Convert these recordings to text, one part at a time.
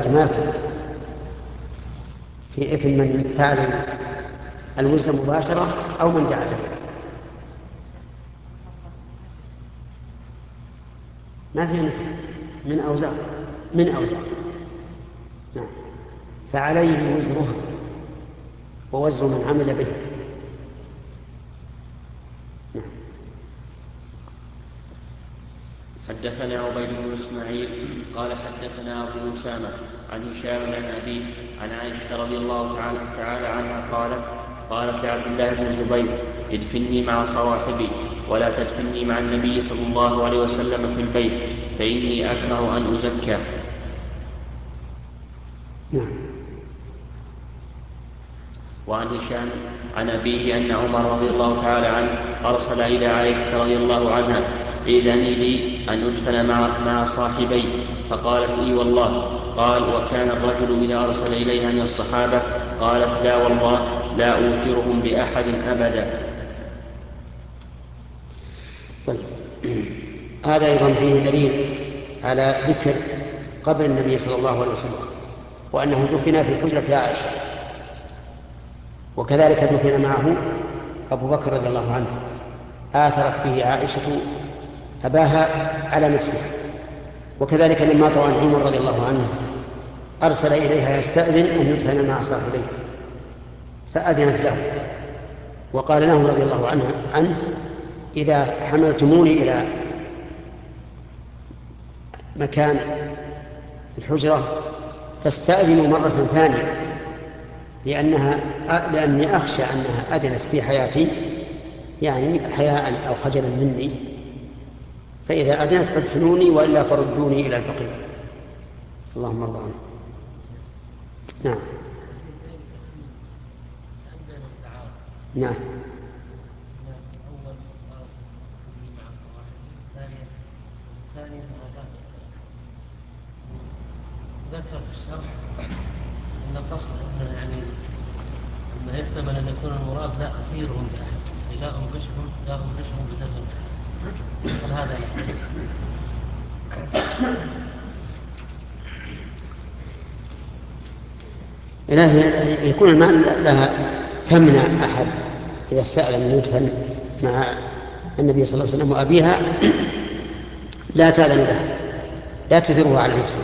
التماثل في إثم من فعل الوزن مباشرة أو من دعا إليه. ما فيها مثل من أوزار. نعم. فعليه وزرها ووزر من عمل به. نعم. حدثنا عبيد بن اسماعيل قال حدثنا ابو اسامه عن هشام عن ابيه عن عائشه رضي الله تعالى عنها قالت لعبد الله بن الزبير: ادفني مع صواحبي ولا تدفني مع النبي صلى الله عليه وسلم في البيت فاني اكره ان ازكى. وعن هشام عن أبيه أن عمر رضي الله تعالى عنه أرسل إلى عائشة رضي الله عنها: إذني لي أن أدفن مع صاحبي. فقالت: إي والله. قال: وكان الرجل إذا أرسل إليها من الصحابة قالت: لا والله لا أوثرهم بأحد أبدا. طيب. هذا أيضا فيه دليل على ذكر قبر النبي صلى الله عليه وسلم، وأنه دفن في حجرة عائشة، وكذلك دفن معه أبو بكر رضي الله عنه، آثرت به عائشة أباها على نفسها. وكذلك لما طوى عمر رضي الله عنه أرسل إليها يستأذن أن يدفن مع صاحبيه فأذنت له، وقال له رضي الله عنه: إذا حملتموني إلى مكان الحجرة فاستأذنوا مرة ثانية، لأني أخشى أنها أذنت في حياتي، يعني حياء أو خجلا مني، فإذا أذنت فادفنوني وإلا فردوني إلى البقيع. اللهم ارضى عنه. نعم. نعم. ذكر في الشرح أن القصد أنه يحتمل أن يكون المراد لا أثيرهم بأحد، لا أنبشهم بدفن. هل هذا إلهي يكون المال لها تمنع أحد إذا استأذن أن يدفن مع النبي صلى الله عليه وسلم وأبيها لا تأذن له، لا تثيره على نفسه.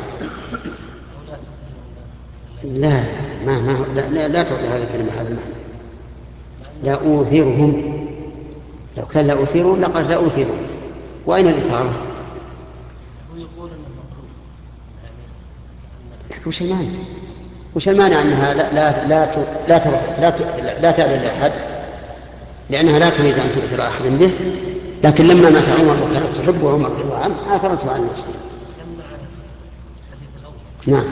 لا تعطي هذا الكلمة هذا المعنى. لا أوثرهم، لو كان لا أوثرهم لقد لا أوثرهم. وأين الإثارة؟ وش المانع أنها لا تأذن لأحد، لأنها لا تريد أن تؤثر أحد به، لكن لما مات عمر وكانت تحبه عمر رضي الله عنه آثرته على نفسه. نعم.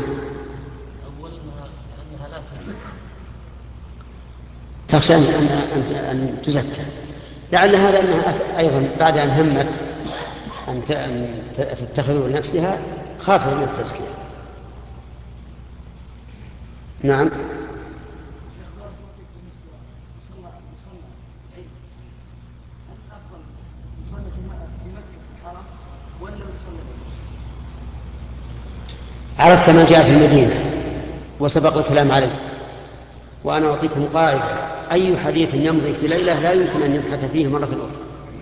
تخشى أن تزكى، لعل هذا أنها أيضا بعد أن همت أن تتخذه لنفسها خافت من التزكية. نعم. عرفت ما جاء في المدينة وسبق الكلام عليه، وأنا أعطيكم قاعدة: أي حديث يمضي في ليلة لا يمكن أن نبحث فيه مرة أخرى.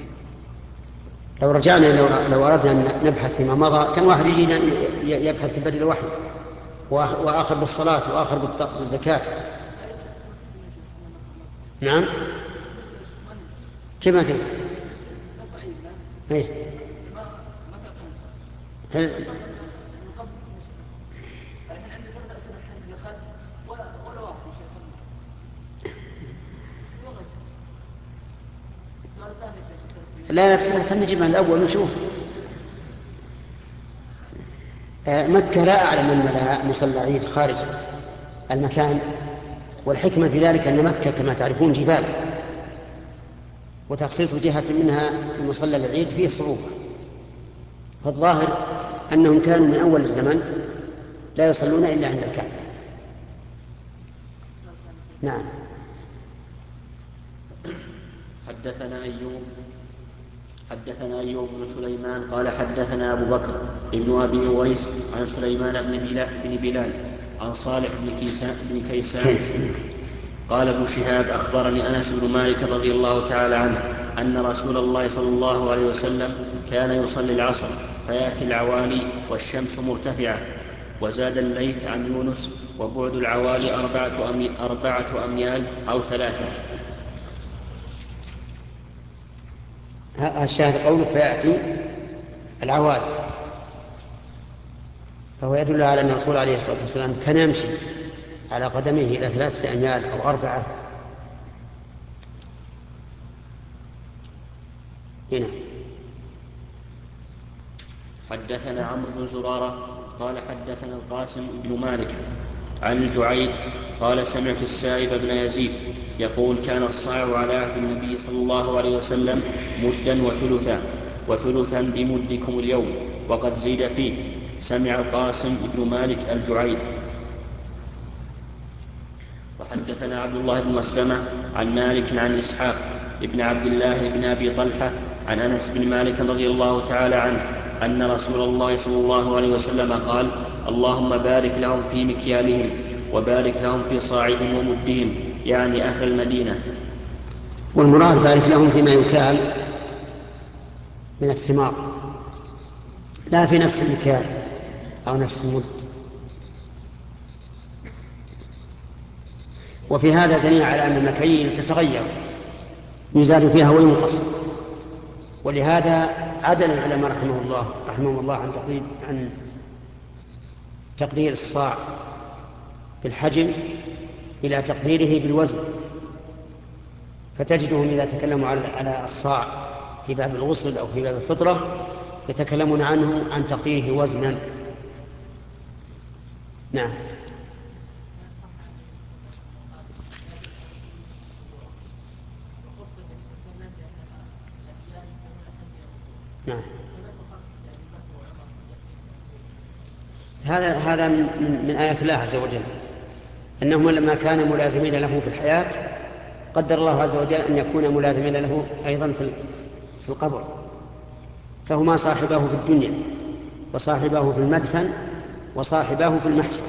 لو رجعنا لو أردنا أن نبحث فيما مضى كان واحد يجينا يبحث في بدل الوحي، وآخر بالصلاة وآخر بالزكاة. نعم. كيف ما تقدر؟ لا خلينا نجيبها الأول ونشوف. مكة لا أعلم أن لها مصلى عيد خارج المكان، والحكمة في ذلك أن مكة كما تعرفون جبال، وتخصيص جهة منها المصلى العيد فيه صعوبة، فالظاهر أنهم كانوا من أول الزمن لا يصلون إلا عند الكعبة. نعم. حدثنا أيوب حدثنا أيوب بن سليمان قال حدثنا أبو بكر ابن أبي أويس عن سليمان بن بلال عن صالح بن كيسان قال ابن شهاب أخبرني أنس بن مالك رضي الله تعالى عنه أن رسول الله صلى الله عليه وسلم كان يصلي العصر فيأتي العوالي والشمس مرتفعة. وزاد الليث عن يونس وبعد العوالي 4 أميال أو 3. الشاهد قوله فيأتي العوالي، فهو يدل على أن الرسول عليه الصلاة والسلام كان يمشي على قدمه إلى 3 أميال أو 4. هنا حدثنا عمرو بن زرارة قال حدثنا القاسم بن مالك عن الجعيد قال سمعت السائب بن يزيد يقول كان الصاع على عهد النبي صلى الله عليه وسلم مدا وثلثا بمدكم اليوم وقد زيد فيه. سمع القاسم بن مالك الجعيد. وحدثنا عبد الله بن مسلمة عن مالك عن إسحاق بن عبد الله بن أبي طلحة عن أنس بن مالك رضي الله تعالى عنه أن رسول الله صلى الله عليه وسلم قال اللهم بارك لهم في مكيالهم وبارك لهم في صاعهم ومدهم، يعني أهل المدينة. والمراد بارك لهم فيما يكال من الثمار، لا في نفس المكيال أو نفس المد. وفي هذا دليل على أن المكاييل تتغير يزاد فيها وينقص، ولهذا عدل العلماء رحمهم الله عن تقدير الصاع بالحجم إلى تقديره بالوزن. فتجدهم إذا تكلموا على الصاع في باب الغسل أو في باب الفطرة يتكلمون عنه عن تقديره وزنا. نعم. نعم. هذا من آيات الله عز وجل، أنهم لما كان ملازمين له في الحياة قدر الله عز وجل أن يكون ملازمين له أيضا في القبر، فهما صاحباه في الدنيا وصاحباه في المدفن وصاحباه في المحشر.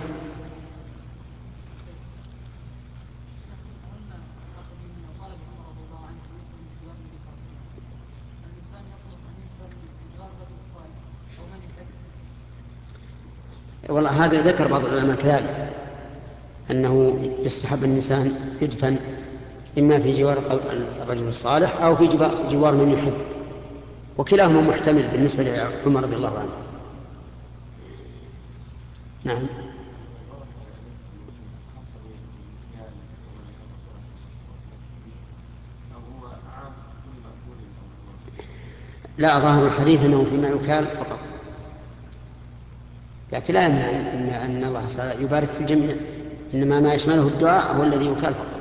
والله هذا ذكر بعض العلماء كذلك أنه يستحب الإنسان يدفن إما في جوار الرجل الصالح أو في جوار من يحب، وكلاهما محتمل بالنسبة لعمر رضي الله عنه. نعم. لا، ظاهر الحديث أنه فيما يكال فقط، لكن لا يمنع أن الله يبارك في الجميع، إنما ما يشمله الدعاء هو الذي يكال فقط.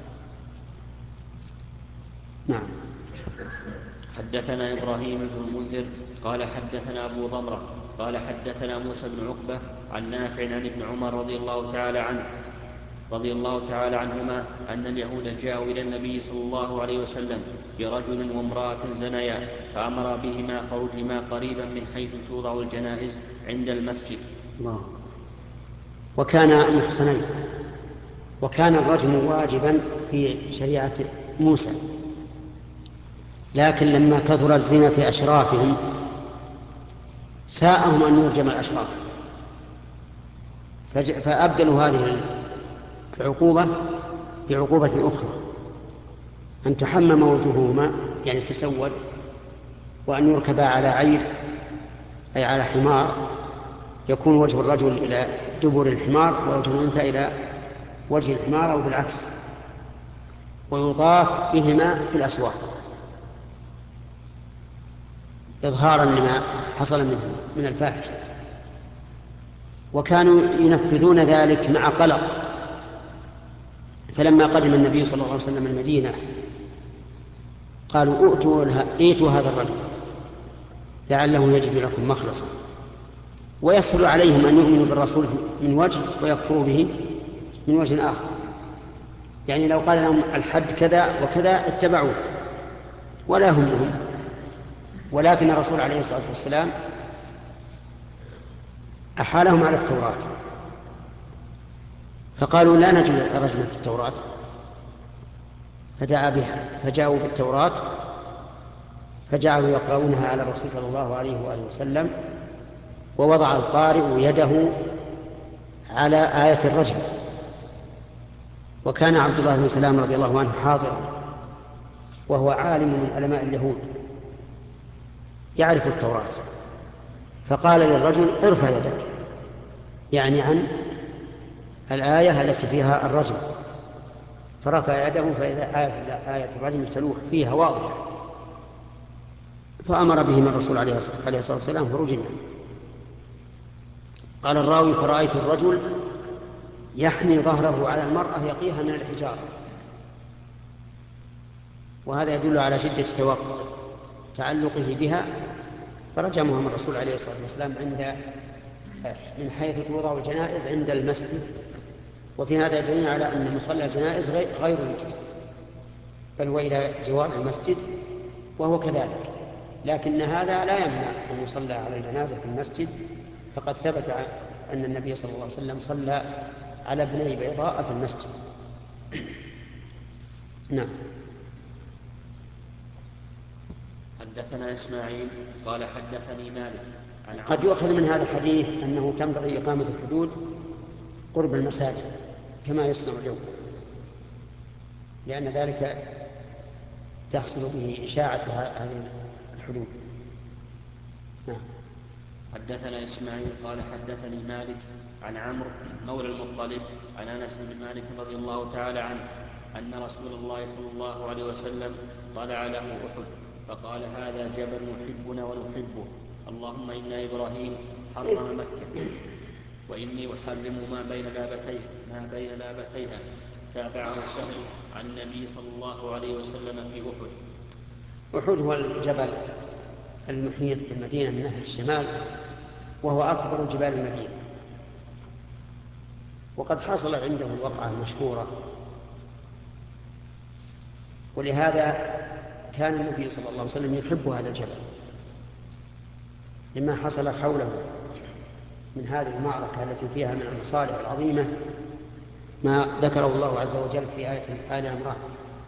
نعم. حدثنا إبراهيم بن المنذر قال حدثنا أبو ضمرة قال حدثنا موسى بن عقبة عن نافع عن ابن عمر رضي الله تعالى عنهما أن اليهود جاءوا إلى النبي صلى الله عليه وسلم برجل وامرأة زنيا فأمر بهما فرجما قريبا من حيث توضع الجنائز عند المسجد. الله. وكان محصنين، وكان الرجم واجبا في شريعة موسى، لكن لما كثر الزنا في أشرافهم ساءهم أن يرجم الأشراف، فأبدلوا هذه العقوبة بعقوبة أخرى، أن تحمم وجوههما يعني تسود، وأن يركبا على عير أي على حمار، يكون وجه الرجل إلى دبر الحمار ووجه الأنثى إلى وجه الحمار أو بالعكس، ويطاف بهما في الأسواق إظهارا لما حصل منهم من الفاحشة. وكانوا ينفذون ذلك مع قلق، فلما قدم النبي صلى الله عليه وسلم المدينة قالوا ائتوا هذا الرجل لعله يجد لكم مخلصا، ويسهل عليهم أن يؤمنوا بالرسول من وجه ويكفروا به من وجه آخر. يعني لو قال لهم الحد كذا وكذا اتبعوه ولا همهم، ولكن الرسول عليه الصلاة والسلام أحالهم على التوراة، فقالوا لا نجد الرجم في التوراة، فدعا بها، فجاءوا بالتوراة فجعلوا يقرؤونها على الرسول صلى الله عليه وآله وسلم، ووضع القارئ يده على آية الرجم. وكان عبد الله بن سلام رضي الله عنه حاضرا، وهو عالم من علماء اليهود يعرف التوراة، فقال للرجل ارفع يدك، يعني عن الآية التي فيها الرجم، فرفع يده فإذا آية الرجم تلوح فيها واضحة، فأمر بهم الرسول عليه الصلاة والسلام فرجمنا. قال الراوي فرأيت الرجل يحني ظهره على المرأة يقيها من الحجارة، وهذا يدل على شدة تعلقه بها، فرجمهم الرسول عليه الصلاة والسلام من حيث توضع الجنائز عند المسجد. وفي هذا يدل على أن مصلى الجنائز غير المسجد، بل وإلى جوار المسجد، وهو كذلك، لكن هذا لا يمنع أن يصلى على الجنازة في المسجد، فقد ثبت أن النبي صلى الله عليه وسلم صلى على ابني بيضاء في المسجد. نعم. حدثنا إسماعيل قال حدثني مالك قد يؤخذ من هذا الحديث أنه تنبغي إقامة الحدود قرب المساجد كما يصنع اليوم، لأن ذلك تحصل به إشاعة هذه الحدود. نعم. حدثنا إسماعيل قال حدثني مالك عن عمرو مولى المطلب عن أنس بن مالك رضي الله تعالى عنه أن رسول الله صلى الله عليه وسلم طلع له أحد فقال هذا جبل يحبنا ونحبه، اللهم إن إبراهيم حرم مكة وإني أحرم ما بين لابتيها. تابعه سهل عن النبي صلى الله عليه وسلم في أحد. أحد هو الجبل المحيط بالمدينة من ناحية الشمال، وهو أكبر جبال المدينة، وقد حصل عنده الوقعة المشهورة، ولهذا كان النبي صلى الله عليه وسلم يحب هذا الجبل لما حصل حوله من هذه المعركة التي فيها من المصالح العظيمة ما ذكره الله عز وجل في آية آل عمران.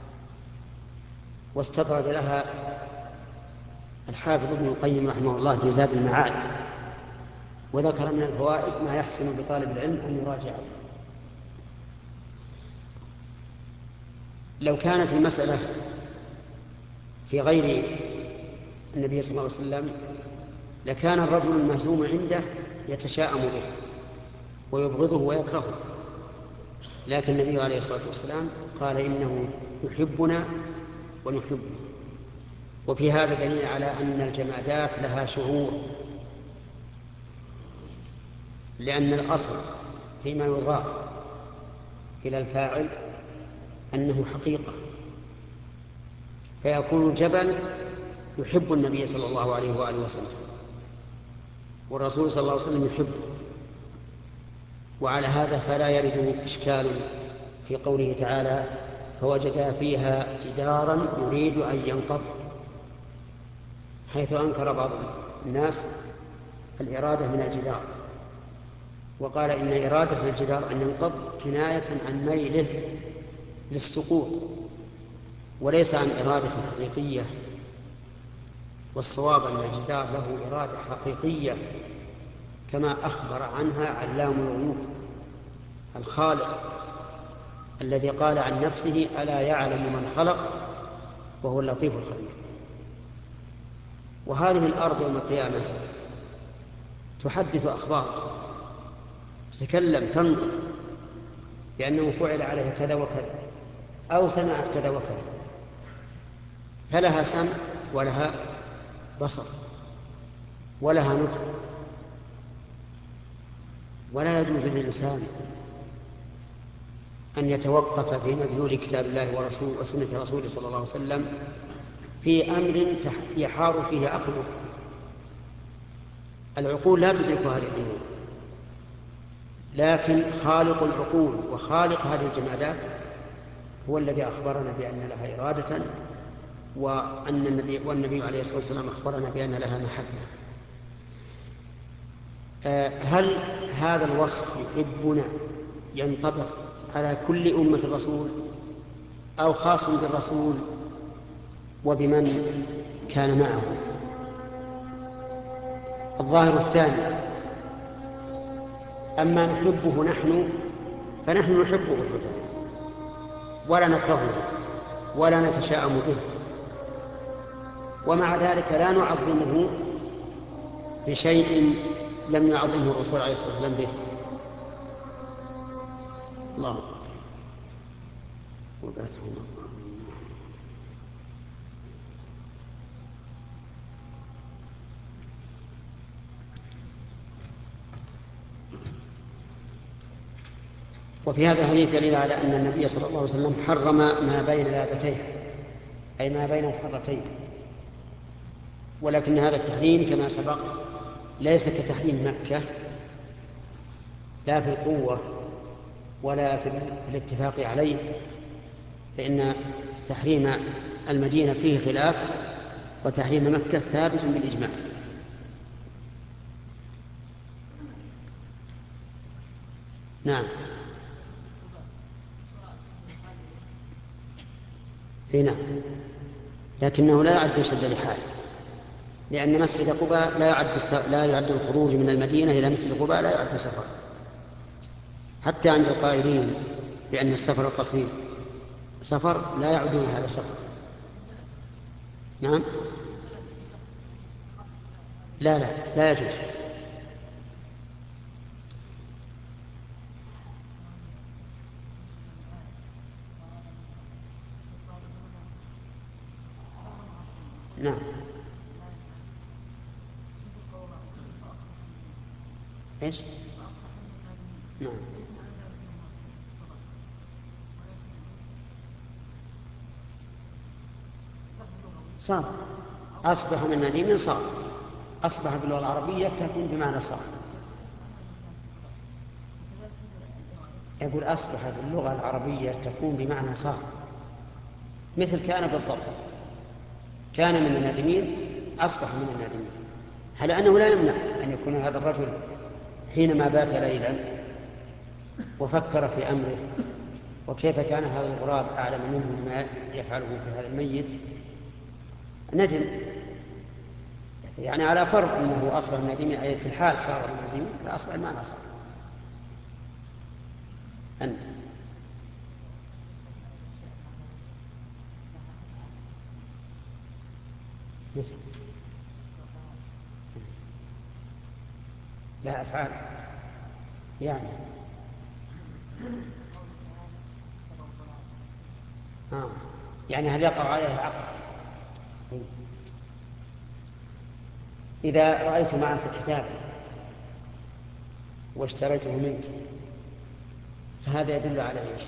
واستطرد لها الحافظ ابن القيم رحمه الله في زاد المعاد، وذكر من الفوائد ما يحسن بطالب العلم أن يراجعه. لو كانت المسألة في غير النبي صلى الله عليه وسلم لكان الرجل المهزوم عنده يتشاءم به ويبغضه ويكرهه، لكن النبي عليه الصلاة والسلام قال إنه يحبنا ونحبه. وفي هذا دليل على أن الجمادات لها شعور، لأن الأصل فيما يضاف إلى الفاعل أنه حقيقة، فيكون الجبل يحب النبي صلى الله عليه وآله وسلم، والرسول صلى الله عليه وسلم يحبه، وعلى هذا فلا يرد إشكال في قوله تعالى فوجد فيها جدارا يريد أن ينقض، حيث أنكر بعض الناس الإرادة من الجدار، وقال إن إرادة الجدار أن ينقض كناية عن ميله للسقوط وليس عن إرادة حقيقية. والصواب أن الجدار له إرادة حقيقية كما أخبر عنها علام الغيوب الخالق الذي قال عن نفسه ألا يعلم من خلق وهو اللطيف الخبير. وهذه الأرض يوم القيامة تحدث أخبار، تتكلم تنطق بأنه فعل عليها كذا وكذا أو صنعت كذا وكذا، فلها سمع ولها بصر ولها نطق، ولا يجوز للإنسان أن يتوقف في مدلول كتاب الله وسنة رسوله صلى الله عليه وسلم في أمر يحار فيه عقله. العقول لا تدرك هذه الأمور، لكن خالق العقول وخالق هذه الجمادات هو الذي أخبرنا بأن لها إرادة والنبي عليه الصلاة والسلام أخبرنا بأن لها محبة. هل هذا الوصف يحبنا ينطبق على كل أمة الرسول أو خاص بالرسول وبمن كان معه؟ الظاهر الثاني. أما نحبه نحن فنحن نحبه أبدا ولا نكرهه ولا نتشاءم به، ومع ذلك لا نعظمه بشيء لم يعظمه الرسول عليه الصلاة والسلام به. الله وفي هذا الحديث دليل على أن النبي صلى الله عليه وسلم حرم ما بين لابتيه، أي ما بين الحرتين، ولكن هذا التحريم كما سبق ليس كتحريم مكة، لا في القوة ولا في الاتفاق عليه، فإن تحريم المدينة فيه خلاف، وتحريم مكة ثابت بالإجماع. نعم. نعم، لكنه لا يعد سد لحال، لأن مسجد قباء لا يعد الخروج من المدينة إلى مسجد قباء لا يعد سفر، حتى عند القائلين بأن السفر القصير سفر لا يعدون هذا سفر. نعم، لا يجوز. نعم. ايش؟ نعم. صار أصبح من نديم صار، أصبح باللغة العربية تكون بمعنى صار. يقول أصبح باللغة العربية تكون بمعنى صار، مثل كان بالضبط، كان من النادمين أصبح من النادمين، على أنه لا يمنع أن يكون هذا الرجل حينما بات ليلا وفكر في أمره وكيف كان هذا الغراب أعلم منه بما يفعله في هذا الميت ندم، يعني على فرض أنه أصبح من النادمين، أي في الحال صار من النادمين، فأصبح المعنى صار. أنت مثل لا أفعال يعني هل يقع عليها عقد؟ إذا رأيت معك كتابا واشتريته منك فهذا يدل على إيش؟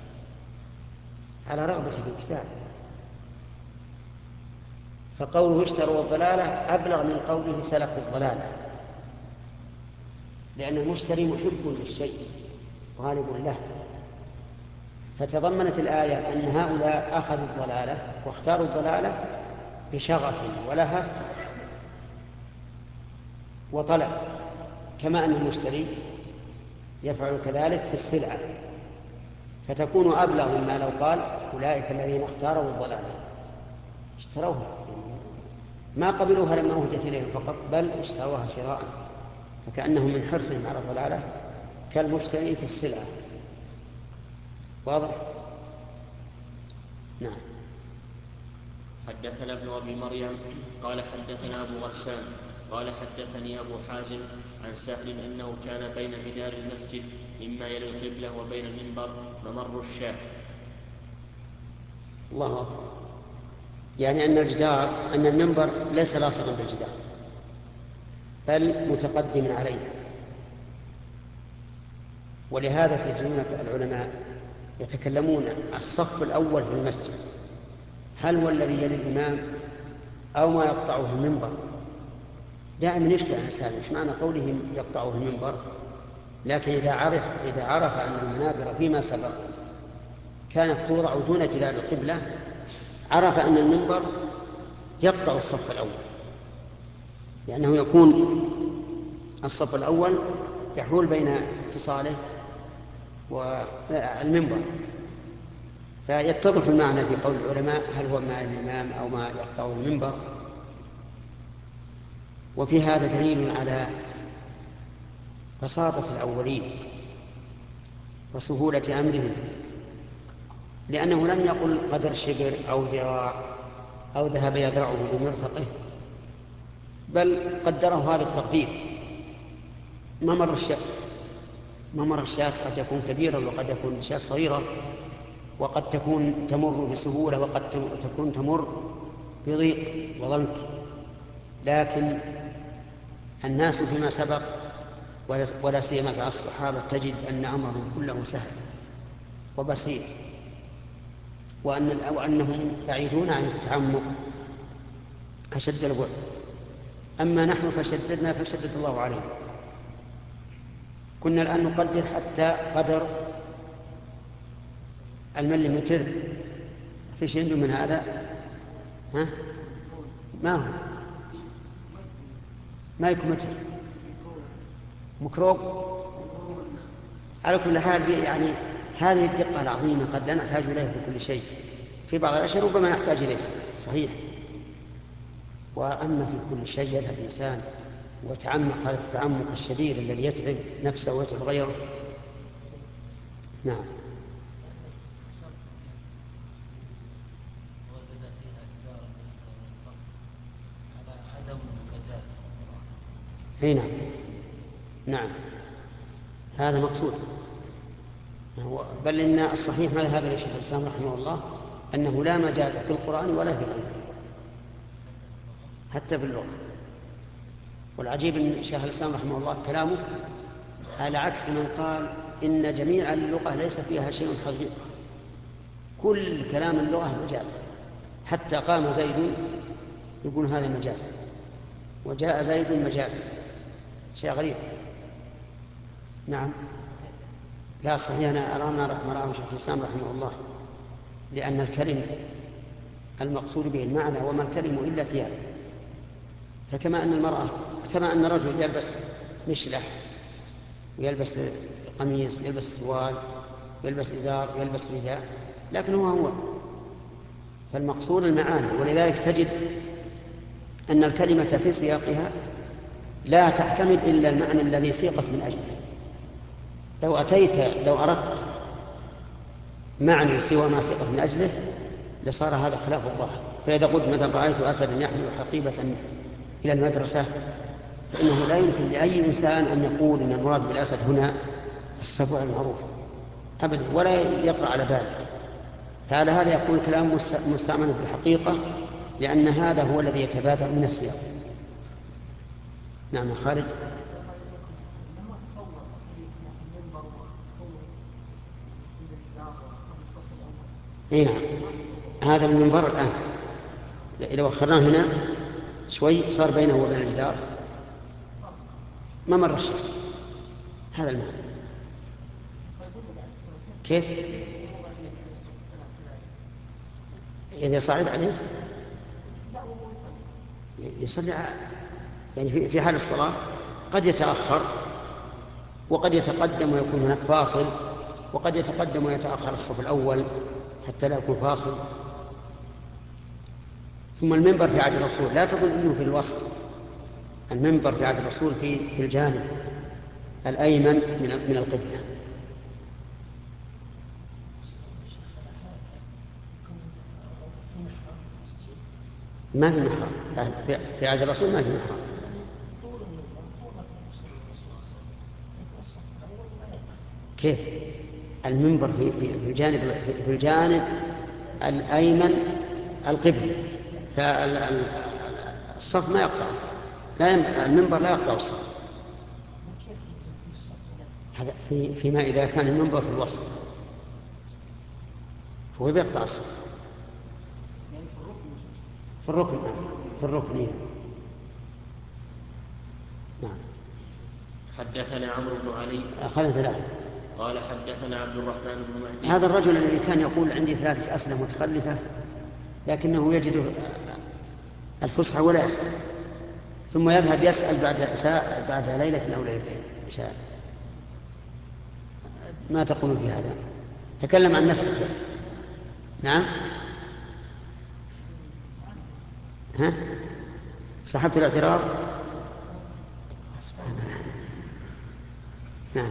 على رغبتي في الكتاب، فقوله اشتروا الضلالة أبلغ من قوله سلكوا الضلالة، لأن المشتري محب للشيء غالب له، فتضمنت الآية أن هؤلاء أخذوا الضلالة واختاروا الضلالة بشغف ولهف وطلب، كما أن المشتري يفعل كذلك في السلعة، فتكون أبلغ مما لو قال أولئك الذين اختاروا الضلالة اشتروها، ما قبلوها لما أهدت إليهم فقط، بل اشتروها شراء، فكأنهم من حرصهم على الضلالة كالمشتري في السلعة. واضح؟ نعم. حدثنا ابن أبي مريم قال حدثنا أبو غسان قال حدثني أبو حازم عن سهل أنه كان بين جدار المسجد مما يلي القبلة وبين المنبر ممر الشاة. الله أكبر، يعني أن المنبر ليس لاصقا بالجدار بل متقدم عليه، ولهذا تجدون العلماء يتكلمون الصف الأول في المسجد هل هو الذي يلي الإمام أو ما يقطعه المنبر؟ دائما يشتغل الإنسان إيش معنى قولهم يقطعه المنبر، لكن إذا عرف أن المنابر فيما سبق كانت توضع دون جدار القبلة عرف أن المنبر يقطع الصف الأول، لأنه يكون الصف الأول يحول بين اتصاله والمنبر، فيتضح المعنى في قول العلماء هل هو مع الإمام أو ما يقطع المنبر. وفي هذا دليل على بساطة الأولين وسهولة أمرهم، لأنه لم يقل قدر شبر أو ذراع أو ذهب يذرعه بمرفقه، بل قدره هذا التقدير. ممر الشاة قد يكون كبيرا وقد يكون شاة صغيرة، وقد تكون تمر بسهولة وقد تكون تمر بضيق وضنك، لكن الناس فيما سبق ولا سيما مع الصحابة تجد أن أمرهم كله سهل وبسيط، وأنهم بعيدون عن التعمق أشد البعد. أما نحن فشددنا فشدد الله علينا. كنا الآن نقدر حتى قدر المليمتر، في شيء من هذا؟ ها؟ ما هو مايكرومتر، ميكروب. على كل حال يعني هذه الدقة العظيمة قد لا نحتاج إليها في كل شيء، في بعض الأشياء ربما نحتاج إليها صحيح، وأما في كل شيء يذهب الإنسان وتعمق هذا التعمق الشديد الذي يتعب نفسه ويتعب غيره. نعم. هنا نعم هذا مقصود، بل إن الصحيح ما ذهب إليه شيخ الإسلام رحمه الله أنه لا مجاز في القرآن ولا في الأمر حتى في اللغة. والعجيب أن شيخ الإسلام رحمه الله كلامه على عكس من قال إن جميع اللغة ليس فيها شيء حقيقة، كل كلام اللغة مجاز، حتى قام زيد يقول هذا مجاز وجاء زيد مجاز، شيء غريب. نعم لا صحيح، أنا أرى ما رأى شيخ الإسلام رحمه الله، لأن الكلم المقصود به المعنى، وما الكلم إلا ثياب. فكما أن المرأة كما أن الرجل يلبس مشلح ويلبس قميص ويلبس سروال ويلبس إزار ويلبس رداء، لكن هو فالمقصود المعاني. ولذلك تجد أن الكلمة في سياقها لا تعتمد إلا المعنى الذي سيقت من أجله. لو أردت معنى سوى ما سيقت من أجله لصار هذا خلاف الظاهر. فإذا قلت مثلا رأيت أسدا يحمل حقيبة إلى المدرسة، فإنه لا يمكن لأي إنسان أن يقول إن المراد بالأسد هنا السبع المعروف أبدا، ولا يطرأ على باله. فعلى هذا يكون الكلام مستعملا في الحقيقة، لأن هذا هو الذي يتبادر من السياق. نعم خالد. اي نعم هذا المنبر الآن لو أخرناه هنا شوي صار بينه وبين الجدار ما مر الشيء. هذا المعنى. كيف إذا صعد عليه يصلي يعني في حال الصلاة قد يتأخر وقد يتقدم ويكون هناك فاصل، وقد يتقدم ويتأخر الصف الأول حتى لا يكون فاصل. ثم المنبر في عهد الرسول لا تظن أنه في الوسط، المنبر في عهد الرسول في الجانب الأيمن من القبلة. ما في محراب في عهد الرسول، ما في محراب. كيف المنبر في الجانب الأيمن القبلة، فالصف ما يقطع، المنبر لا يقطع الصف. هذا فيما إذا كان المنبر في الوسط هو بيقطع الصف. في الركن نعم. حدثنا عمرو بن علي أخذنا ثلاثة. قال حدثنا عبد الرحمن بن مهدي. هذا الرجل الذي كان يقول عندي 3 أسلة متخلفة لكنه يجد الفسحة ولا يسأل، ثم يذهب يسأل بعد ليلة أو ليلتين شاء. ما تقول في هذا؟ تكلم عن نفسك. نعم. ها؟ سحبت الاعتراض؟ نعم.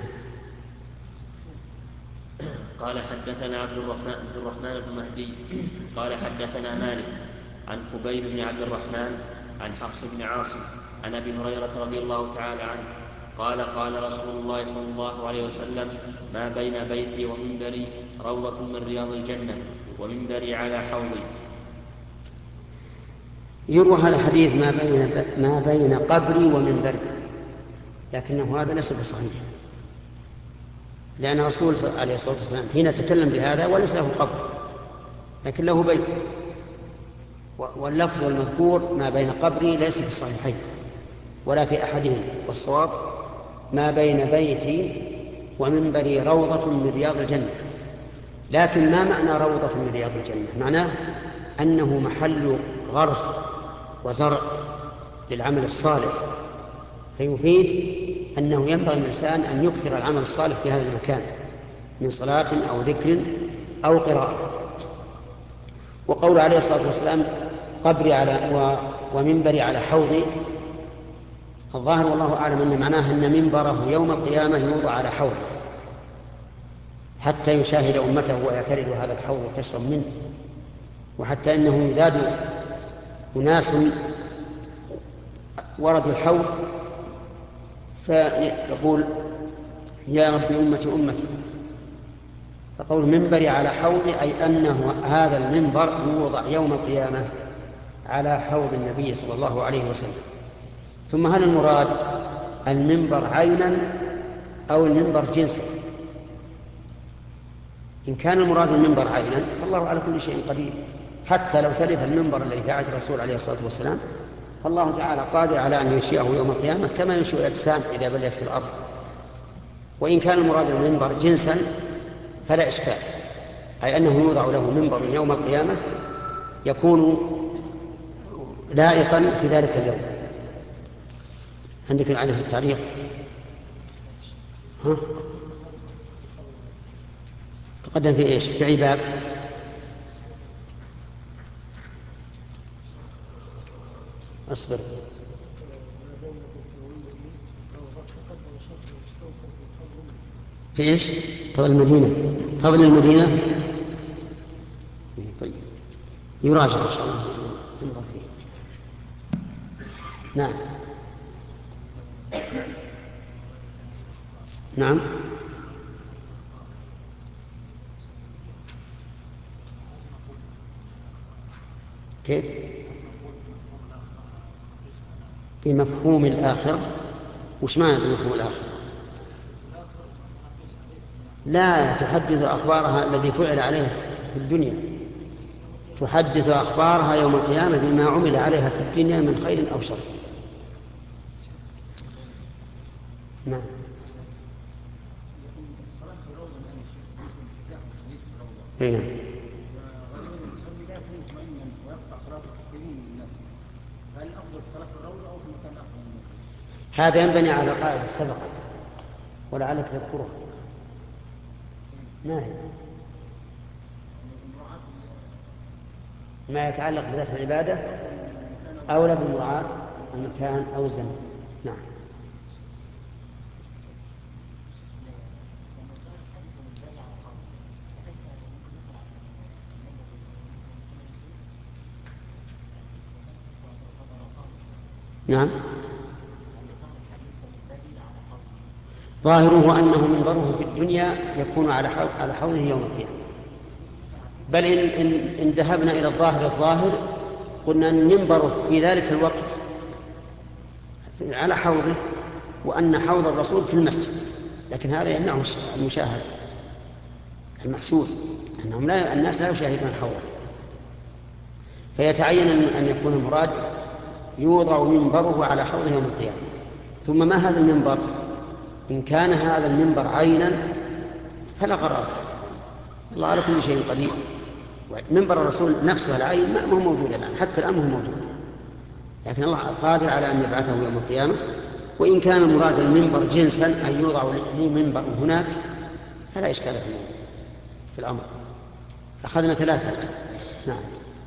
قال حدثنا عبد الرحمن بن مهدي قال حدثنا مالك عن خبيب بن عبد الرحمن عن حفص بن عاصم عن أبي هريرة رضي الله تعالى عنه قال قال رسول الله صلى الله عليه وسلم: ما بين بيتي ومنبري روضة من رياض الجنة ومنبري على حوضي. يروى هذا الحديث ما بين قبري ومنبري، لكنه هذا ليس بصحيح، لأن الرسول عليه الصلاة والسلام حين تكلم بهذا وليس له قبر لكن له بيت، واللفظ المذكور ما بين قبري ليس في الصحيحين ولا في أحدهم، والصواب ما بين بيتي ومنبري روضة من رياض الجنة. لكن ما معنى روضة من رياض الجنة؟ معناه أنه محل غرس وزرع للعمل الصالح، فيفيد أنه ينبغي الإنسان أن يكثر العمل الصالح في هذا المكان من صلاة أو ذكر أو قراءة. وقول عليه الصلاة والسلام قبري ومنبري على حوضي، الظاهر والله أعلم أن معناه أن منبره يوم القيامة يوضع على حوض حتى يشاهد أمته ويعترض هذا الحوض وتشرب منه، وحتى أنه يذاد أناس وردوا الحوض فيقول يا رب أمتي أمتي، فقول منبري على حوضي أي أنه هذا المنبر يوضع يوم القيامة على حوض النبي صلى الله عليه وسلم. ثم هل المراد المنبر عينا أو المنبر جنسا؟ إن كان المراد المنبر عينا فالله على كل شيء قدير، حتى لو تلف المنبر الذي في عهد الرسول عليه الصلاة والسلام فالله تعالى قادر على أن ينشئه يوم القيامة كما ينشئ الأجسام إذا بليت في الأرض. وإن كان المراد المنبر جنسا فلا إشكال، أي أنه يوضع له منبر يوم القيامة يكون لائقا في ذلك اليوم. عندك عليه التعليق؟ ها؟ تقدم في إيش؟ في عباب. أصبر. في إيش؟ فضل المدينة. فضل المدينة. طيب يراجع إن شاء الله ننظر فيه. نعم. نعم. كيف؟ بمفهوم الآخرة. وش معنى بمفهوم الآخرة؟ لا تحدث أخبارها الذي فعل عليه في الدنيا، تحدث أخبارها يوم القيامة بما عمل عليها في الدنيا من خير أو شر. نعم. نعم. هذا ينبني على قاعدة سبقت ولعلك تذكرها. ما هي؟ ما يتعلق بذات العبادة أولى بمراعاة المكان أو الزمان. نعم. نعم. ظاهره أنه منبره في الدنيا يكون على حوضه يوم القيامة، بل إن ذهبنا إلى الظاهر قلنا أن منبره في ذلك الوقت على حوضه، وأن حوض الرسول في المسجد، لكن هذا يمنعه المشاهد المحسوس، أنهم الناس لا يشاهدون الحوض، فيتعين أن يكون المراد يوضع منبره على حوضه يوم القيامة. ثم ما هذا المنبر؟ إن كان هذا المنبر عينا فلا غرابة، الله على كل شيء قدير. منبر الرسول نفسه العين ما هو موجود الآن، حتى الآن هو موجود، لكن الله قادر على أن يبعثه يوم القيامة. وإن كان المراد المنبر جنسا أن يوضع لي منبر هناك فلا إشكال في الأمر. أخذنا 3 الآن. نعم.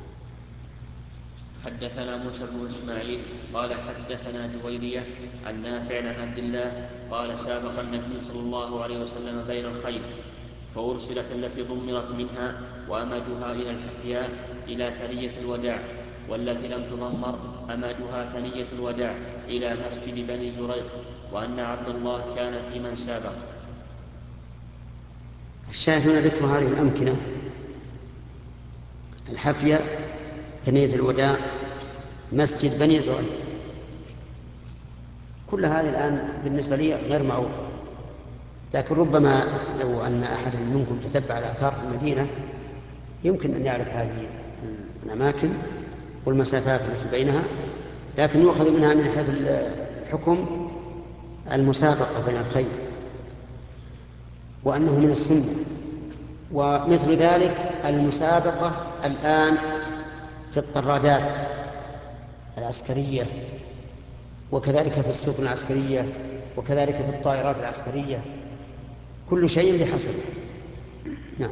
حدثنا موسى بن إسماعيل قال حدثنا جويرية عن نافع عن عبد الله قال سابق النبي صلى الله عليه وسلم بين الخيل فأرسلت التي ضمرت منها وأمدها إلى الحفياء إلى ثنية الوداع، والتي لم تضمر أمدها ثنية الوداع إلى مسجد بني زريق، وأن عبد الله كان في من سابق. الشاهد هنا ذكر هذه الأمكنة: الحفية، ثنية الوداع، مسجد بني زريق. كل هذه الآن بالنسبة لي غير معروفة، لكن ربما لو أن أحد منكم تتبع الآثار في المدينة يمكن أن يعرف هذه الأماكن والمسافات التي بينها، لكن يؤخذ منها من حيث الحكم المسابقة بين الخيل، وأنه من السنة. ومثل ذلك المسابقة الآن في الطرادات العسكرية، وكذلك في السفن العسكرية، وكذلك في الطائرات العسكرية، كل شيء بحسب. نعم.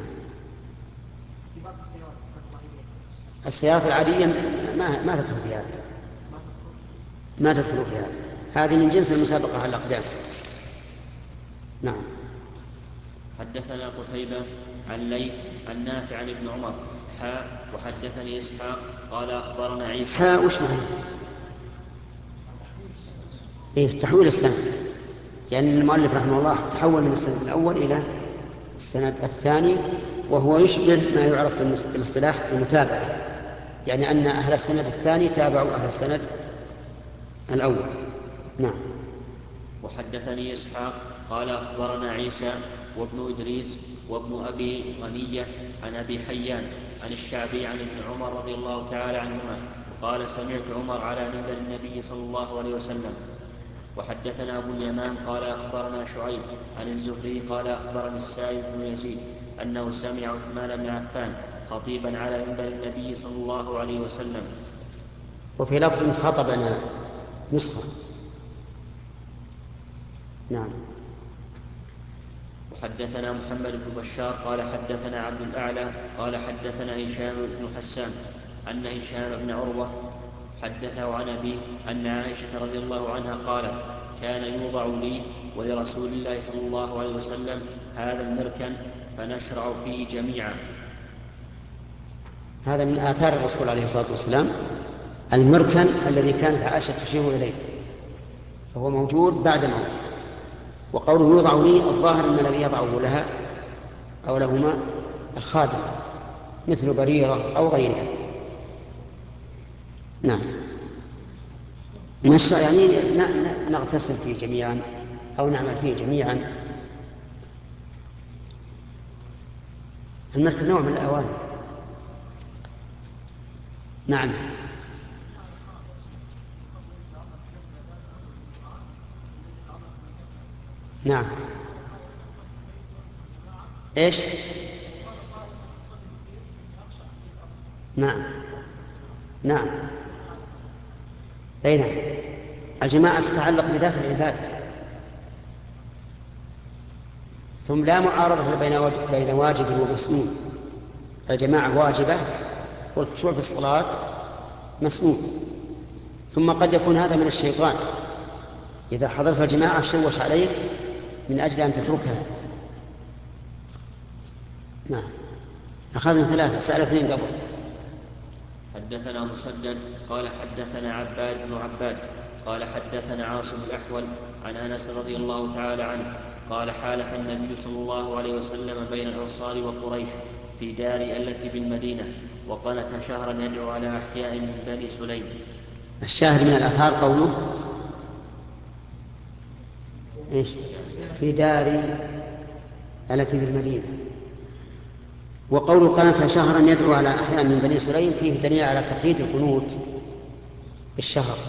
السيارات العادية ما تدخل في هذا، ما تدخل في هذا، هذه من جنس المسابقة على الأقدام. نعم. حدثنا قتيبة عن ليث عن نافع عن ابن عمر وحدثني إسحاق قال أخبرنا عيسى. وش معنى؟ تحويل السند، يعني المؤلف رحمه الله تحول من السند الأول إلى السند الثاني، وهو يشبه ما يعرف بالاصطلاح المتابعة، يعني أن أهل السند الثاني تابعوا أهل السند الأول. نعم. وحدثني إسحاق قال أخبرنا عيسى وابن إدريس وابن أبي غنية عن أبي حيان عن الشعبي عن ابن عمر رضي الله تعالى عنهما قال سمعت عمر على منبر النبي صلى الله عليه وسلم. وحدثنا أبو اليمان قال أخبرنا شعيب عن الزهري قال أخبرني السائب بن يزيد أنه سمع عثمان بن عفان خطيبا على منبر النبي صلى الله عليه وسلم. وفي لفظ خطبنا نسخة. نعم. وحدثنا محمد بن بشار قال حدثنا عبد الأعلى قال حدثنا هشام بن حسان أن هشام بن عروة حدثه عن أبيه أن عائشة رضي الله عنها قالت كان يوضع لي ولرسول الله صلى الله عليه وسلم هذا المركن فنشرع فيه جميعا. هذا من آثار الرسول عليه الصلاة والسلام، المركن الذي كانت عائشة تشير إليه، فهو موجود بعد موته. وقوله يوضع لي الظاهر أن الذي يضعه لها أو لهما الخادم مثل بريرة أو غيرها. نعم. نشرع يعني نغتسل فيه جميعا أو نعمل فيه جميعا. المركب نوع من الأواني. نعم. نعم. إيش؟ نعم. نعم. أي نعم. الجماعة تتعلق بذات العبادة، ثم لا معارضة بين واجب ومسنون. الجماعة واجبة والخشوع في الصلاة مسنون. ثم قد يكون هذا من الشيطان، إذا حضرت الجماعة شوش عليك من أجل أن تتركها. نعم. أخذنا 3، سأل 2 قبل. حدثنا مسدد قال حدثنا عباد بن عباد قال حدثنا عاصم الأحول عن أنس رضي الله تعالى عنه قال حالف النبي صلى الله عليه وسلم بين الأنصار وقريش في دار التي بالمدينة، وقنت شهرا يدعو على أحياء من بني سليم. الشاهد من الآثار قوله إيش؟ في دار التي بالمدينة. وقوله قنت شهرا يدعو على أحياء من بني سليم فيه دليل على تقييد القنوت بالشهر.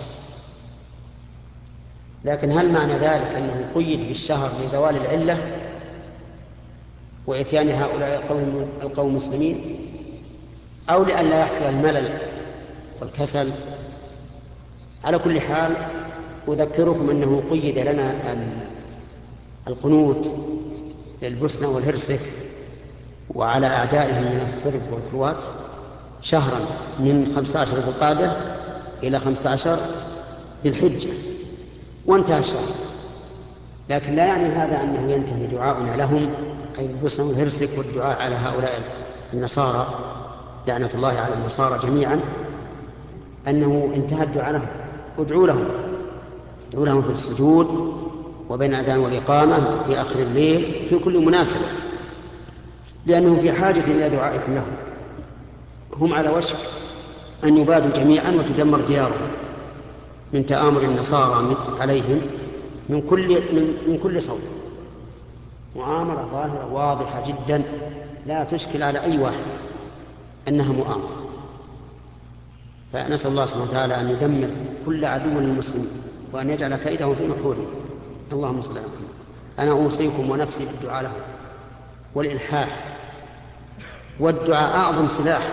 لكن هل معنى ذلك أنه قيد بالشهر لزوال العلة وإتيان هؤلاء القوم مسلمين؟ أو لئلا يحصل الملل والكسل. على كل حال أذكركم أنه قيد لنا القنوت للبوسنة والهرسك وعلى أعدائهم من الصرب والكروات شهرا من 15 ذي القعدة إلى 15 ذي الحجة، وانتهى الشهر. لكن لا يعني هذا أنه ينتهي دعاؤنا لهم، أي البوسنة والهرسك، والدعاء على هؤلاء النصارى لعنة الله على النصارى جميعا، أنه انتهى الدعاء لهم. ادعوا لهم في السجود وبين الأذان والإقامة في آخر الليل في كل مناسبة، لأنهم في حاجة إلى دعائكم لهم. هم على وشك أن يبادوا جميعا وتدمر ديارهم من تآمر النصارى عليهم من كل صوب. مؤامرة ظاهرة واضحة جدا لا تشكل على أي واحد أنها مؤامرة. فنسأل الله سبحانه وتعالى أن يدمر كل عدو للمسلمين وأن يجعل كيدهم في نحورهم. اللهم صل على محمد. أنا أوصيكم ونفسي بالدعاء لهم والإلحاح، والدعاء أعظم سلاح،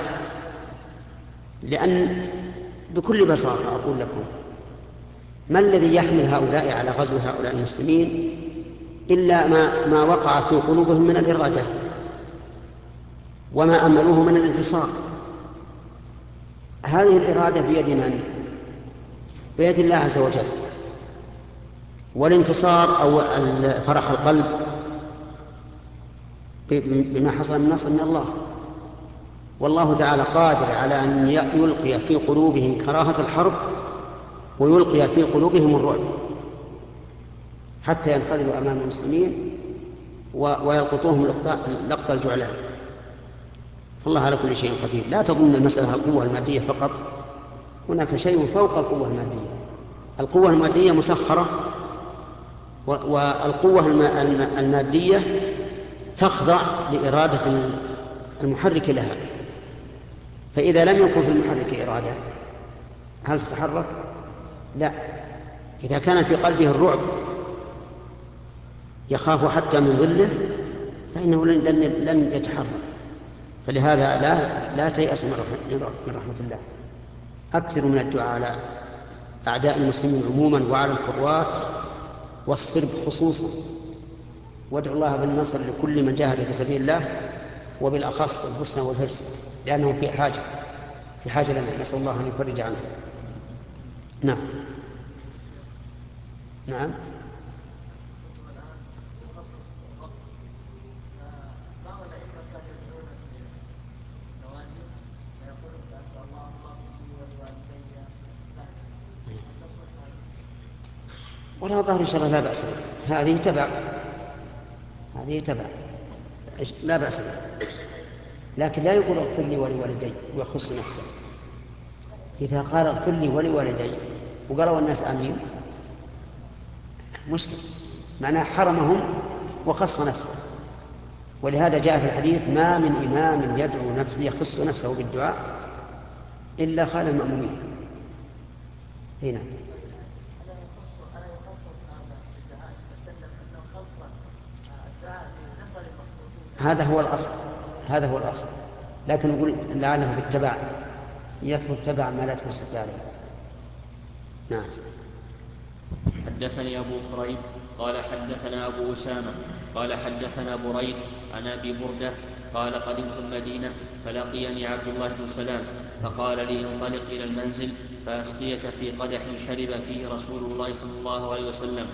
لأن بكل بساطة أقول لكم ما الذي يحمل هؤلاء على غزو هؤلاء المسلمين إلا ما وقع في قلوبهم من الإرادة وما أملوه من الانتصار. هذه الإرادة بيد من؟ بيد الله عز وجل. والانتصار أو فرح القلب بما حصل من نصر من الله. والله تعالى قادر على أن يلقي في قلوبهم كراهة الحرب ويلقي في قلوبهم الرعب حتى ينخذلوا أمام المسلمين ويلقطوهم لقط الجعلان. فالله على كل شيء قدير. لا تظن المسألة القوة المادية فقط، هناك شيء فوق القوة المادية. القوة المادية مسخرة، والقوة المادية تخضع لإرادة المحرك لها. فإذا لم يكن في المحرك إرادة هل تتحرك؟ لا. إذا كان في قلبه الرعب يخاف حتى من ظله فإنه لن يتحرك. فلهذا لا تيأس من رحمة الله. أكثر من الدعاء على أعداء المسلمين عموما وعلى الكروات والصرب خصوصا، وادعوا الله بالنصر لكل من جاهد في سبيل الله، وبالأخص البوسنة والهرسك لأنهم في حاجة لنا. نسأل الله أن يفرج عنهم. نعم. ولا ظهر إن شاء الله لا بأس به. هذه تبع لا بأس به، لكن لا يقول اغفر لي ولوالدي ويخص نفسه. إذا قال اغفر لي ولوالدي وقالوا الناس آمين مشكلة، معناه حرمهم وخص نفسه. ولهذا جاء في الحديث ما من إمام يدعو نفسه يخص نفسه بالدعاء إلا خال المأمومين. هنا هذا هو الأصل، لكن نقول لعله بالتبع يثبت تبع ما لا تثبت عليه. نعم. حدثني أبو كريب قال حدثنا أبو أسامة قال حدثنا بريد عن أبي بردة قال قدمت المدينة فلقيني عبد الله بن سلام فقال لي انطلق إلى المنزل فأسقيك في قدح شرب فيه رسول الله صلى الله عليه وسلم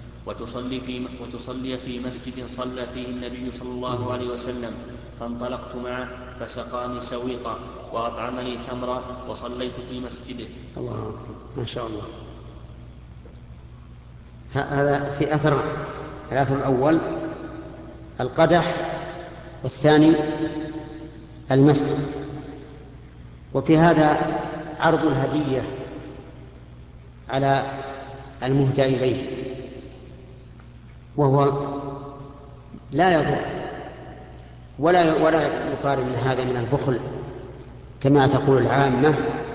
وتصلي في مسجد صلى فيه النبي صلى الله عليه وسلم. فانطلقت معه فسقاني سويقا وأطعمني تمرا وصليت في مسجده. الله ما شاء الله. هذا في الأثر الأول القدح والثاني المسجد. وفي هذا عرض الهدية على المهدى إليه، وهو لا يضر ولا يقال ان هذا من البخل كما تقول العامة.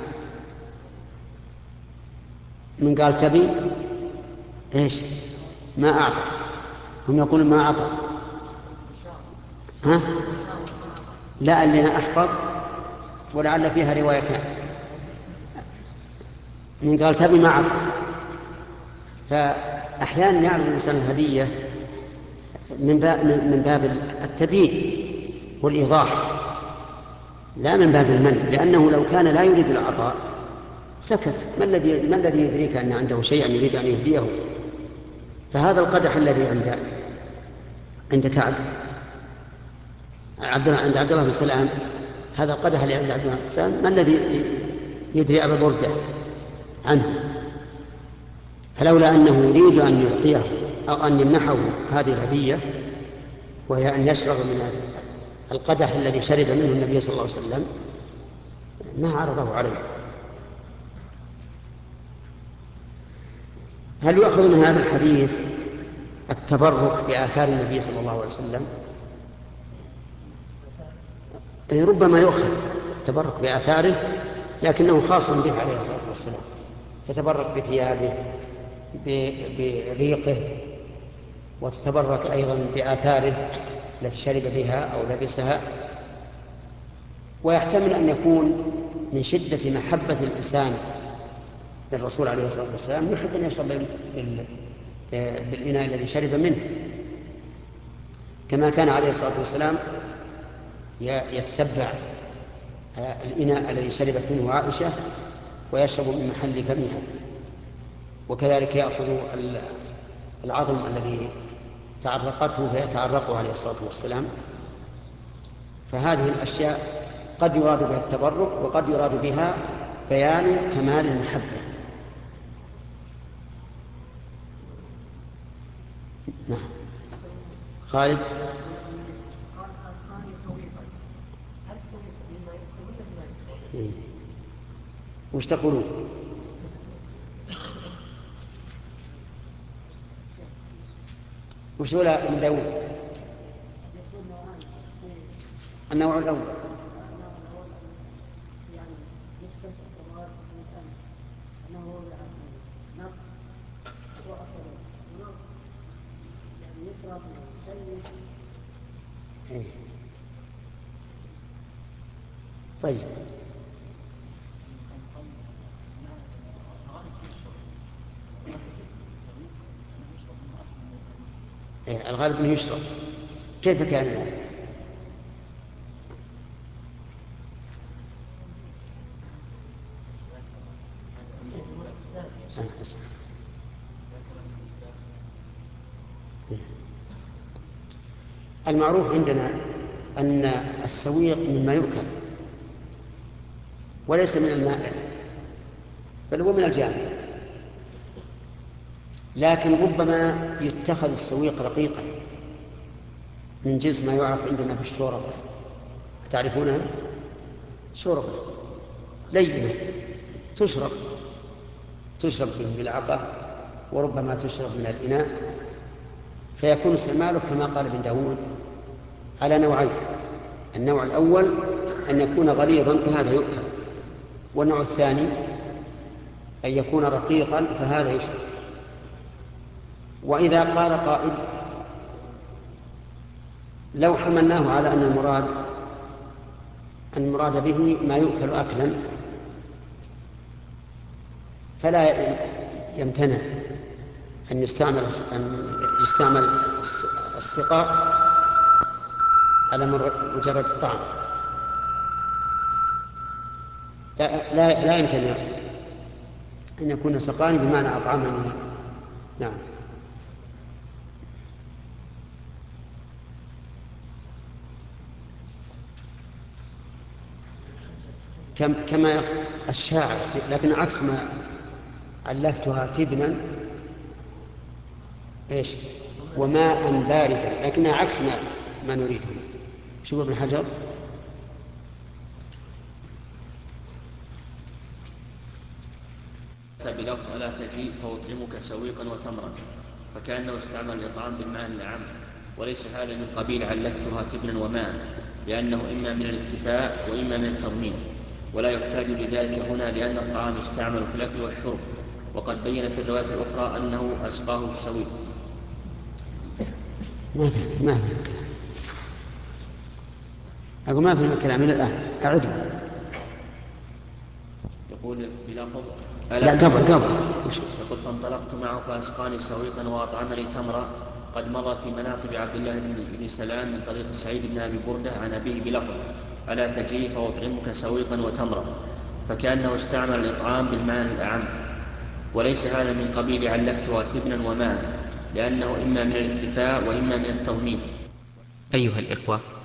من قال تبي ايش ما أعطى، هم يقولون ما أعطى. لا اللي أنا أحفظ ولعل فيها روايتان، من قال تبي ما عطى. فأحيانا يعرض الإنسان الهدية من باب التبيين والإيضاح، لا من باب المنع، لأنه لو كان لا يريد العطاء سكت. ما الذي يدريك أن عنده شيئا يريد أن يهديه؟ فهذا القدح الذي عند كعب عند عبد الله بن سلام، هذا القدح اللي عند عبد الله بن سلام، ما الذي يدري أبا بردة عنه؟ فلولا أنه يريد أن يعطيه أو أن يمنحه هذه الهدية، وهي أن يشرب من القدح الذي شرب منه النبي صلى الله عليه وسلم، ما عرضه عليه. هل يؤخذ من هذا الحديث التبرك بآثار النبي صلى الله عليه وسلم؟ ربما يؤخذ التبرك بآثاره، لكنه خاص به عليه الصلاة والسلام، تتبرك بثيابه بريقه، وتتبرك أيضا بآثاره التي شرب بها أو لبسها. ويحتمل أن يكون من شدة محبة الإنسان للرسول عليه الصلاة والسلام يحب أن يشرب بالإناء الذي شرب منه، كما كان عليه الصلاة والسلام يتتبع الإناء الذي شربت منه عائشة ويشرب من محل فمها، وكذلك يأخذ العظم الذي تعرقته فيتعرقه عليه الصلاة والسلام. فهذه الأشياء قد يراد بها التبرك، وقد يراد بها بيان كمال المحبة. نعم. خالد. وش تقولون؟ وش هو من داود؟ النوع الأول طيب. الغالب انه يشرب. كيف كان ذلك؟ المعروف عندنا أن السويق مما يؤكل وليس من المائع، بل هو من الجامع، لكن ربما يتخذ السويق رقيقا من جنس ما يعرف عندنا بالشوربة. تعرفونها؟ شوربة لينة تشرب بالعقة، وربما تشرب من الإناء، فيكون استعماله كما قال ابن داود على نوعين. النوع الأول أن يكون غليظا فهذا يؤكل، والنوع الثاني أن يكون رقيقا فهذا يشرب. وإذا قال قائل لو حملناه على أن المراد به ما يؤكل أكلا، فلا يمتنع أن يستعمل السقاء على مجرد الطعام. لا يمتنع أن يكون سقاني بمعنى أطعمني. نعم. كما الشاعر، لكن عكس ما علفتها تبنا ايش وماء باردا، لكنها عكس ما نريد هنا. شوف ابن حجر. بلفظ ألا تجيء فأطعمك سويقا وتمرا، فكأنه استعمل الإطعام بالمعنى العام، وليس هذا من قبيل علفتها تبنا وماء، لأنه إما من الاكتفاء وإما من التضمين، ولا يحتاج لذلك هنا لأن الطعام يستعمل في الأكل والشرب. وقد بين في الرواية الأخرى أنه أسقاه السويق. ما في أقول ما في الكلام من الآن أعده. يقول بلفظ لا قبل يقول فانطلقت معه فأسقاني سويقا وأطعمني تمرا قد مضى في مناقب عبد الله بن سلام من طريق سعيد بن أبي بردة عن أبيه بلفظ ألا تجي فأطعمك سويقا وتمرا، فكأنه استعمل الإطعام بالمعنى الأعم، وليس هذا من قبيل علفتها تبنا وماء، لأنه إما من الاكتفاء وإما من التضمين. أيها الإخوة،